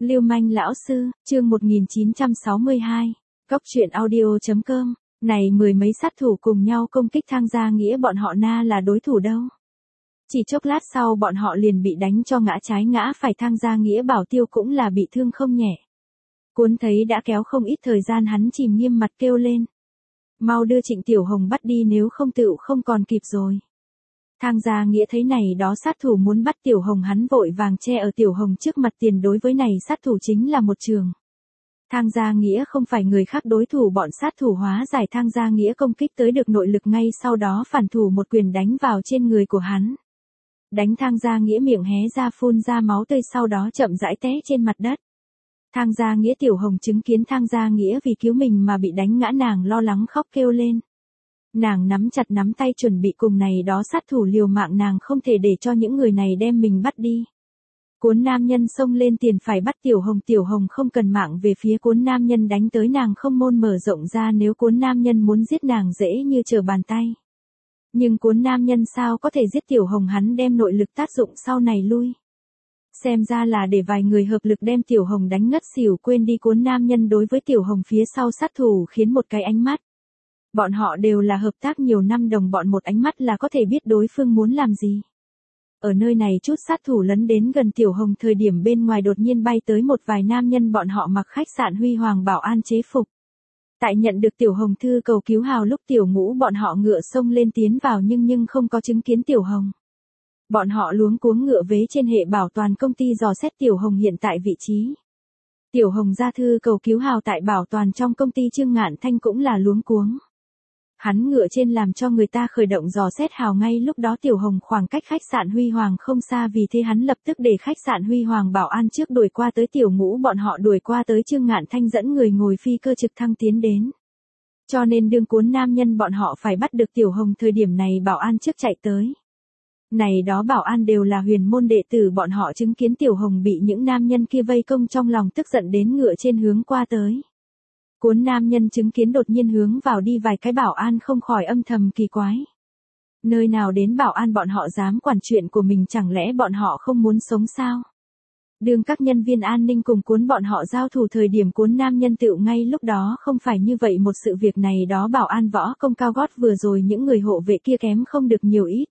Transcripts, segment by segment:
Lưu manh lão sư, chương 1962. Cóc truyện audio.com. Này mười mấy sát thủ cùng nhau công kích Thang Gia Nghĩa, bọn họ na là đối thủ đâu. Chỉ chốc lát sau bọn họ liền bị đánh cho ngã trái ngã phải. Thang Gia Nghĩa Bảo Tiêu cũng là bị thương không nhẹ. Cuốn thấy đã kéo không ít thời gian, hắn chìm nghiêm mặt kêu lên. Mau đưa Trịnh Tiểu Hồng bắt đi, nếu không tựu không còn kịp rồi. Thang Gia Nghĩa thấy này đó sát thủ muốn bắt Tiểu Hồng, hắn vội vàng che ở Tiểu Hồng trước mặt, tiền đối với này sát thủ chính là một trường. Thang Gia Nghĩa không phải người khác đối thủ, bọn sát thủ hóa giải Thang Gia Nghĩa công kích tới được nội lực, ngay sau đó phản thủ một quyền đánh vào trên người của hắn. Đánh Thang Gia Nghĩa miệng hé ra phun ra máu tươi, sau đó chậm rãi té trên mặt đất. Thang Gia Nghĩa Tiểu Hồng chứng kiến Thang Gia Nghĩa vì cứu mình mà bị đánh ngã, nàng lo lắng khóc kêu lên. Nàng nắm chặt nắm tay chuẩn bị cùng này đó sát thủ liều mạng, nàng không thể để cho những người này đem mình bắt đi. Cuốn nam nhân xông lên tiền phải bắt Tiểu Hồng, Tiểu Hồng không cần mạng về phía cuốn nam nhân đánh tới, nàng không môn mở rộng ra, nếu cuốn nam nhân muốn giết nàng dễ như trở bàn tay. Nhưng cuốn nam nhân sao có thể giết Tiểu Hồng, hắn đem nội lực tác dụng sau này lui. Xem ra là để vài người hợp lực đem Tiểu Hồng đánh ngất xỉu, quên đi cuốn nam nhân đối với Tiểu Hồng phía sau sát thủ khiến một cái ánh mắt. Bọn họ đều là hợp tác nhiều năm, đồng bọn một ánh mắt là có thể biết đối phương muốn làm gì. Ở nơi này chút sát thủ lấn đến gần Tiểu Hồng thời điểm, bên ngoài đột nhiên bay tới một vài nam nhân, bọn họ mặc khách sạn Huy Hoàng bảo an chế phục. Tại nhận được Tiểu Hồng thư cầu cứu hào lúc Tiểu Ngũ bọn họ ngựa xông lên tiến vào, nhưng không có chứng kiến Tiểu Hồng. Bọn họ luống cuống ngựa vế trên hệ bảo toàn công ty dò xét Tiểu Hồng hiện tại vị trí. Tiểu Hồng ra thư cầu cứu hào tại bảo toàn trong công ty, Trương Ngạn Thanh cũng là luống cuống. Hắn ngựa trên làm cho người ta khởi động dò xét hào, ngay lúc đó Tiểu Hồng khoảng cách khách sạn Huy Hoàng không xa, vì thế hắn lập tức để khách sạn Huy Hoàng bảo an trước đuổi qua tới, Tiểu Ngũ bọn họ đuổi qua tới, Trương Ngạn Thanh dẫn người ngồi phi cơ trực thăng tiến đến. Cho nên đương cuốn nam nhân bọn họ phải bắt được Tiểu Hồng thời điểm này, bảo an trước chạy tới. Này đó bảo an đều là huyền môn đệ tử, bọn họ chứng kiến Tiểu Hồng bị những nam nhân kia vây công, trong lòng tức giận đến ngựa trên hướng qua tới. Cuốn nam nhân chứng kiến đột nhiên hướng vào đi vài cái bảo an, không khỏi âm thầm kỳ quái. Nơi nào đến bảo an bọn họ dám quản chuyện của mình, chẳng lẽ bọn họ không muốn sống sao? Đương các nhân viên an ninh cùng cuốn bọn họ giao thủ thời điểm, cuốn nam nhân tựu ngay lúc đó không phải như vậy một sự việc. Này đó bảo an võ công cao gót, vừa rồi những người hộ vệ kia kém không được nhiều ít.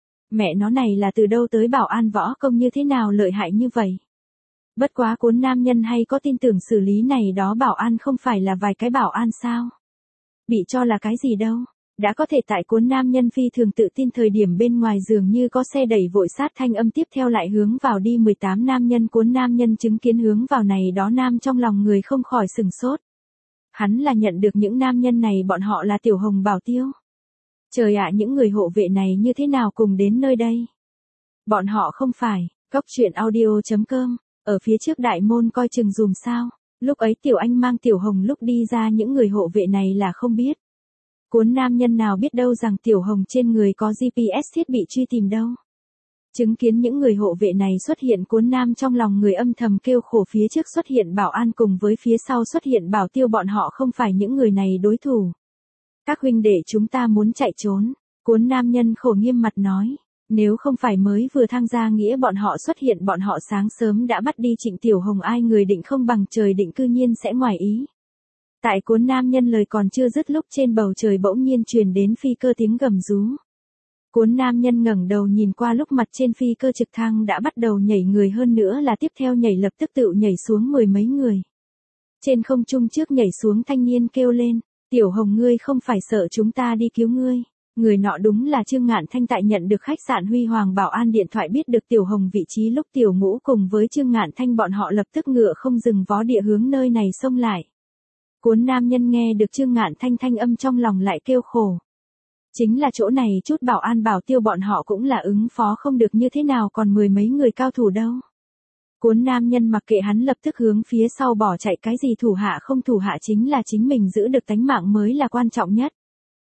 Mẹ nó này là từ đâu tới bảo an võ công như thế nào lợi hại như vậy? Bất quá cuốn nam nhân hay có tin tưởng xử lý này đó bảo an không phải là vài cái bảo an sao? Bị cho là cái gì đâu? Đã có thể tại cuốn nam nhân phi thường tự tin thời điểm, bên ngoài dường như có xe đẩy vội sát thanh âm tiếp theo lại hướng vào đi 18 nam nhân. Cuốn nam nhân chứng kiến hướng vào này đó nam, trong lòng người không khỏi sừng sốt. Hắn là nhận được những nam nhân này bọn họ là Tiểu Hồng Bảo Tiêu. Trời ạ, những người hộ vệ này như thế nào cùng đến nơi đây? Bọn họ không phải, Cóc truyện audio.com, ở phía trước đại môn coi chừng dùm sao? Lúc ấy Tiểu Anh mang Tiểu Hồng lúc đi ra, những người hộ vệ này là không biết. Cuốn nam nhân nào biết đâu rằng Tiểu Hồng trên người có GPS thiết bị truy tìm đâu. Chứng kiến những người hộ vệ này xuất hiện, cuốn nam trong lòng người âm thầm kêu khổ, phía trước xuất hiện bảo an cùng với phía sau xuất hiện bảo tiêu, bọn họ không phải những người này đối thủ. Các huynh đệ chúng ta muốn chạy trốn, cuốn nam nhân khổ nghiêm mặt nói. Nếu không phải mới vừa Thang Gia Nghĩa bọn họ xuất hiện, bọn họ sáng sớm đã bắt đi Trịnh Tiểu Hồng, ai người định không bằng trời định cư nhiên sẽ ngoài ý. Tại cuốn nam nhân lời còn chưa dứt lúc trên bầu trời bỗng nhiên truyền đến phi cơ tiếng gầm rú. Cuốn nam nhân ngẩng đầu nhìn qua, lúc mặt trên phi cơ trực thăng đã bắt đầu nhảy người, hơn nữa là tiếp theo nhảy lập tức tự nhảy xuống mười mấy người. Trên không trung trước nhảy xuống thanh niên kêu lên, Tiểu Hồng ngươi không phải sợ chúng ta đi cứu ngươi? Người nọ đúng là Trương Ngạn Thanh. Tại nhận được khách sạn Huy Hoàng bảo an điện thoại biết được Tiểu Hồng vị trí lúc, Tiểu Ngũ cùng với Trương Ngạn Thanh bọn họ lập tức ngựa không dừng vó địa hướng nơi này xông lại. Cuốn nam nhân nghe được Trương Ngạn Thanh thanh âm, trong lòng lại kêu khổ. Chính là chỗ này chút bảo an bảo tiêu bọn họ cũng là ứng phó không được như thế nào còn mười mấy người cao thủ đâu. Cuốn nam nhân mặc kệ hắn, lập tức hướng phía sau bỏ chạy, cái gì thủ hạ không thủ hạ, chính là chính mình giữ được tánh mạng mới là quan trọng nhất.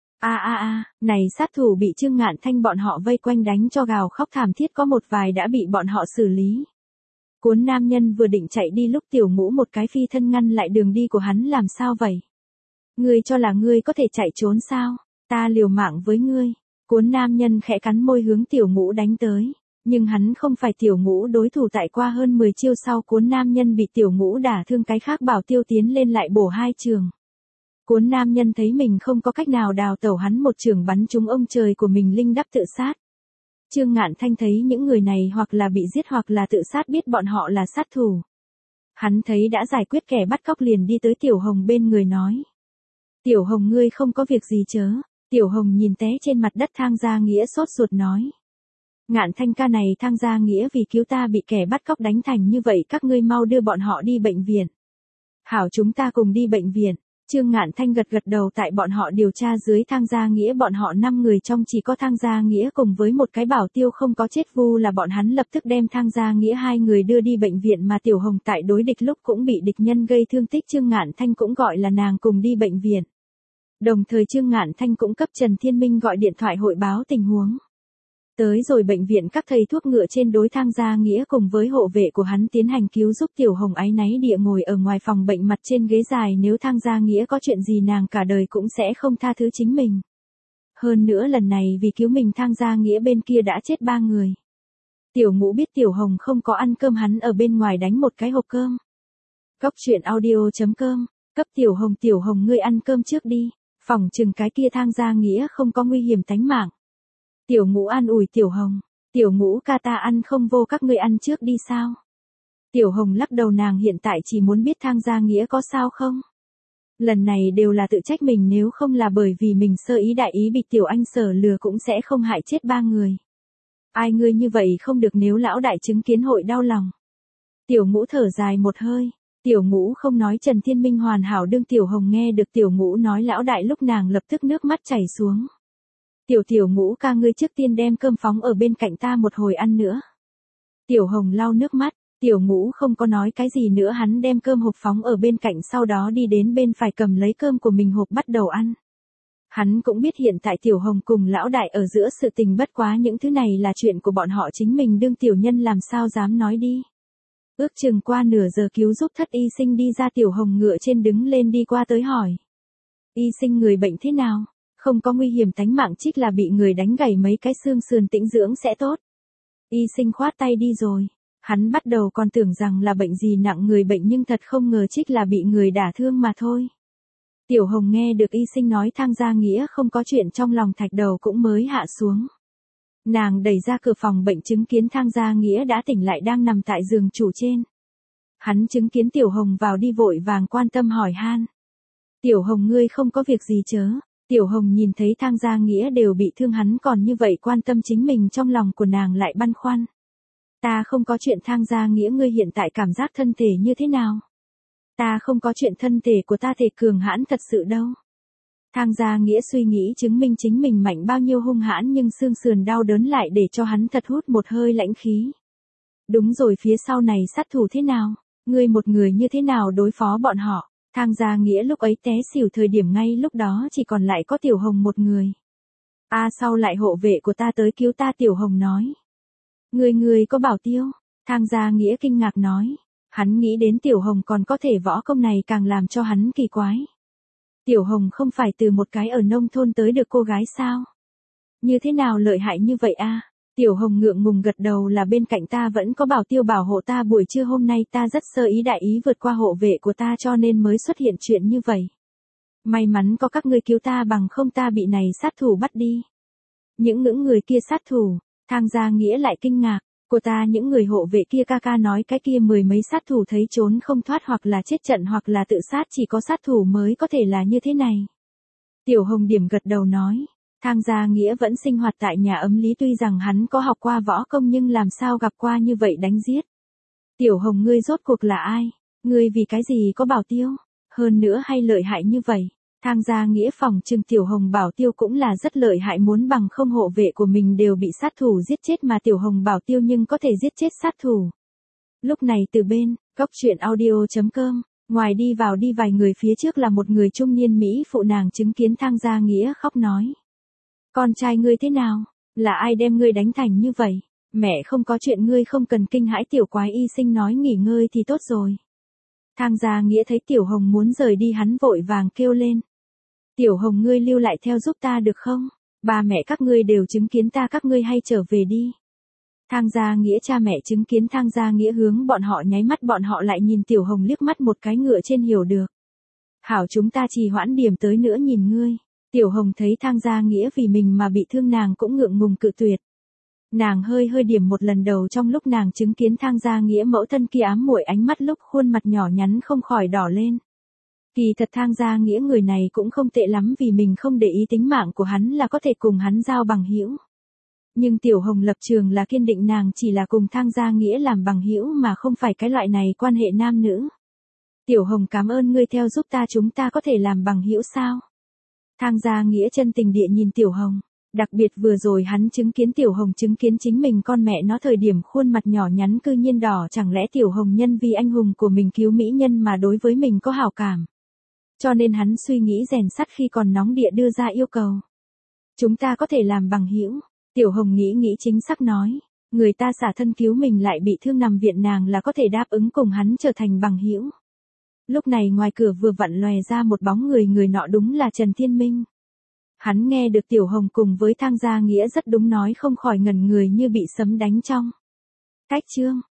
Này sát thủ bị Trương Ngạn Thanh bọn họ vây quanh đánh cho gào khóc thảm thiết, có một vài đã bị bọn họ xử lý. Cuốn nam nhân vừa định chạy đi lúc Tiểu Ngũ một cái phi thân ngăn lại đường đi của hắn. Làm sao vậy? Ngươi cho là ngươi có thể chạy trốn sao? Ta liều mạng với ngươi. Cuốn nam nhân khẽ cắn môi hướng Tiểu Ngũ đánh tới. Nhưng hắn không phải Tiểu Ngũ đối thủ, tại qua hơn 10 chiêu sau Cuốn nam nhân bị Tiểu Ngũ đả thương, cái khác Bảo Tiêu tiến lên lại bổ 2 trường. Cuốn nam nhân thấy mình không có cách nào đào tẩu, hắn một trường bắn trúng ông trời của mình, linh đắp tự sát. Trương Ngạn Thanh thấy những người này hoặc là bị giết hoặc là tự sát, biết bọn họ là sát thủ. Hắn thấy đã giải quyết kẻ bắt cóc liền đi tới Tiểu Hồng bên người nói. Tiểu Hồng, ngươi không có việc gì chớ? Tiểu Hồng nhìn té trên mặt đất Thang Gia Nghĩa sốt ruột nói. Ngạn Thanh ca này, Thang Gia Nghĩa vì cứu ta bị kẻ bắt cóc đánh thành như vậy, các ngươi mau đưa bọn họ đi bệnh viện. Hảo, chúng ta cùng đi bệnh viện. Trương Ngạn Thanh gật gật đầu. Tại bọn họ điều tra dưới Thang Gia Nghĩa, bọn họ 5 người trong chỉ có Thang Gia Nghĩa cùng với một cái Bảo Tiêu không có chết, vu là bọn hắn lập tức đem Thang Gia Nghĩa 2 người đưa đi bệnh viện, mà Tiểu Hồng tại đối địch lúc cũng bị địch nhân gây thương tích, Trương Ngạn Thanh cũng gọi là nàng cùng đi bệnh viện. Đồng thời Trương Ngạn Thanh cũng cấp Trần Thiên Minh gọi điện thoại hội báo tình huống. Tới rồi bệnh viện, các thầy thuốc ngựa trên đối Thang Gia Nghĩa cùng với hộ vệ của hắn tiến hành cứu giúp. Tiểu Hồng áy náy địa ngồi ở ngoài phòng bệnh mặt trên ghế dài, nếu Thang Gia Nghĩa có chuyện gì nàng cả đời cũng sẽ không tha thứ chính mình. Hơn nữa lần này vì cứu mình Thang Gia Nghĩa bên kia đã chết 3 người. Tiểu Ngũ biết Tiểu Hồng không có ăn cơm, hắn ở bên ngoài đánh một cái hộp cơm. Cóc truyện audio.com, cấp Tiểu Hồng ngươi ăn cơm trước đi, phỏng chừng cái kia Thang Gia Nghĩa không có nguy hiểm tánh mạng. Tiểu Ngũ an ủi Tiểu Hồng. Tiểu Ngũ ca, ta ăn không vô, các ngươi ăn trước đi sao? Tiểu Hồng lắc đầu, nàng hiện tại chỉ muốn biết Thang Gia Nghĩa có sao không. Lần này đều là tự trách mình, nếu không là bởi vì mình sơ ý đại ý bị Tiểu Anh Sở lừa cũng sẽ không hại chết 3 người. Ai, ngươi như vậy không được, nếu lão đại chứng kiến hội đau lòng. Tiểu Ngũ thở dài một hơi. Tiểu Ngũ không nói Trần Thiên Minh hoàn hảo đương. Tiểu Hồng nghe được Tiểu Ngũ nói lão đại lúc nàng lập tức nước mắt chảy xuống. Tiểu Ngũ ca, ngươi trước tiên đem cơm phóng ở bên cạnh ta, một hồi ăn nữa. Tiểu Hồng lau nước mắt. Tiểu Ngũ không có nói cái gì nữa, hắn đem cơm hộp phóng ở bên cạnh, sau đó đi đến bên phải cầm lấy cơm của mình hộp bắt đầu ăn. Hắn cũng biết hiện tại Tiểu Hồng cùng lão đại ở giữa sự tình, bất quá những thứ này là chuyện của bọn họ chính mình, đương tiểu nhân làm sao dám nói đi. Ước chừng qua nửa giờ cứu giúp thất y sinh đi ra, Tiểu Hồng ngựa trên đứng lên đi qua tới hỏi. Y sinh, người bệnh thế nào? Không có nguy hiểm tánh mạng, trích là bị người đánh gãy mấy cái xương sườn, tĩnh dưỡng sẽ tốt. Y sinh khoát tay đi rồi. Hắn bắt đầu còn tưởng rằng là bệnh gì nặng người bệnh, nhưng thật không ngờ trích là bị người đả thương mà thôi. Tiểu Hồng nghe được y sinh nói Thang Gia Nghĩa không có chuyện, trong lòng thạch đầu cũng mới hạ xuống. Nàng đẩy ra cửa phòng bệnh, chứng kiến Thang Gia Nghĩa đã tỉnh lại, đang nằm tại giường chủ trên. Hắn chứng kiến Tiểu Hồng vào đi, vội vàng quan tâm hỏi han. Tiểu Hồng, ngươi không có việc gì chớ? Tiểu Hồng nhìn thấy Thang Gia Nghĩa đều bị thương, hắn còn như vậy quan tâm chính mình, trong lòng của nàng lại băn khoăn. Ta không có chuyện. Thang Gia Nghĩa, ngươi hiện tại cảm giác thân thể như thế nào? Ta không có chuyện, thân thể của ta thể cường hãn thật sự đâu. Thang Gia Nghĩa suy nghĩ chứng minh chính mình mạnh bao nhiêu hung hãn, nhưng xương sườn đau đớn lại để cho hắn thật hút một hơi lãnh khí. Đúng rồi, phía sau này sát thủ thế nào? Ngươi một người như thế nào đối phó bọn họ? Thang Gia Nghĩa lúc ấy té xỉu thời điểm, ngay lúc đó chỉ còn lại có Tiểu Hồng một người. Sau lại hộ vệ của ta tới cứu ta. Tiểu Hồng nói. Ngươi có Bảo Tiêu? Thang Gia Nghĩa kinh ngạc nói. Hắn nghĩ đến Tiểu Hồng còn có thể võ công này, càng làm cho hắn kỳ quái. Tiểu Hồng không phải từ một cái ở nông thôn tới được cô gái sao? Như thế nào lợi hại như vậy a? Tiểu Hồng ngượng ngùng gật đầu, là bên cạnh ta vẫn có Bảo Tiêu bảo hộ ta, buổi trưa hôm nay ta rất sơ ý đại ý vượt qua hộ vệ của ta, cho nên mới xuất hiện chuyện như vậy. May mắn có các ngươi cứu ta, bằng không ta bị này sát thủ bắt đi. Những người kia sát thủ? Thang Gia Nghĩa lại kinh ngạc. Của ta, những người hộ vệ kia, ca nói cái kia 10 mấy sát thủ thấy trốn không thoát, hoặc là chết trận hoặc là tự sát, chỉ có sát thủ mới có thể là như thế này. Tiểu Hồng điểm gật đầu nói. Thang Gia Nghĩa vẫn sinh hoạt tại nhà ấm lý, tuy rằng hắn có học qua võ công nhưng làm sao gặp qua như vậy đánh giết. Tiểu Hồng, ngươi rốt cuộc là ai? Ngươi vì cái gì có Bảo Tiêu? Hơn nữa hay lợi hại như vậy? Thang Gia Nghĩa phỏng chừng Tiểu Hồng Bảo Tiêu cũng là rất lợi hại, muốn bằng không hộ vệ của mình đều bị sát thủ giết chết, mà Tiểu Hồng Bảo Tiêu nhưng có thể giết chết sát thủ. Lúc này từ bên, cóc truyện audio.com, ngoài đi vào đi vài người, phía trước là một người trung niên Mỹ phụ, nàng chứng kiến Thang Gia Nghĩa khóc nói. Con trai ngươi thế nào? Là ai đem ngươi đánh thành như vậy? Mẹ không có chuyện, ngươi không cần kinh hãi. Tiểu quái y sinh nói nghỉ ngơi thì tốt rồi. Thang Gia Nghĩa thấy Tiểu Hồng muốn rời đi, hắn vội vàng kêu lên. Tiểu Hồng, ngươi lưu lại theo giúp ta được không? Ba mẹ các ngươi đều chứng kiến ta, các ngươi hay trở về đi. Thang Gia Nghĩa cha mẹ chứng kiến Thang Gia Nghĩa hướng bọn họ nháy mắt, bọn họ lại nhìn Tiểu Hồng liếc mắt một cái, ngựa trên hiểu được. Hảo, chúng ta trì hoãn điểm tới nữa nhìn ngươi. Tiểu Hồng thấy Thang Gia Nghĩa vì mình mà bị thương, nàng cũng ngượng ngùng cự tuyệt. Nàng hơi hơi điểm một lần đầu, trong lúc nàng chứng kiến Thang Gia Nghĩa mẫu thân kia ám muội ánh mắt, lúc khuôn mặt nhỏ nhắn không khỏi đỏ lên. Kỳ thật Thang Gia Nghĩa người này cũng không tệ lắm, vì mình không để ý tính mạng của hắn là có thể cùng hắn giao bằng hữu. Nhưng Tiểu Hồng lập trường là kiên định, nàng chỉ là cùng Thang Gia Nghĩa làm bằng hữu mà không phải cái loại này quan hệ nam nữ. Tiểu Hồng cảm ơn ngươi theo giúp ta, chúng ta có thể làm bằng hữu sao? Thang Gia Nghĩa chân tình địa nhìn Tiểu Hồng. Đặc biệt vừa rồi hắn chứng kiến Tiểu Hồng chứng kiến chính mình con mẹ nó thời điểm, khuôn mặt nhỏ nhắn cư nhiên đỏ, chẳng lẽ Tiểu Hồng nhân vì anh hùng của mình cứu mỹ nhân mà đối với mình có hảo cảm. Cho nên hắn suy nghĩ rèn sắt khi còn nóng địa đưa ra yêu cầu. Chúng ta có thể làm bằng hữu. Tiểu Hồng nghĩ chính xác nói. Người ta xả thân cứu mình lại bị thương nằm viện, nàng là có thể đáp ứng cùng hắn trở thành bằng hữu. Lúc này ngoài cửa vừa vặn lòe ra một bóng người, người nọ đúng là Trần Thiên Minh. Hắn nghe được Tiểu Hồng cùng với Thang Gia Nghĩa rất đúng nói, không khỏi ngẩn người như bị sấm đánh trong. Cách chương.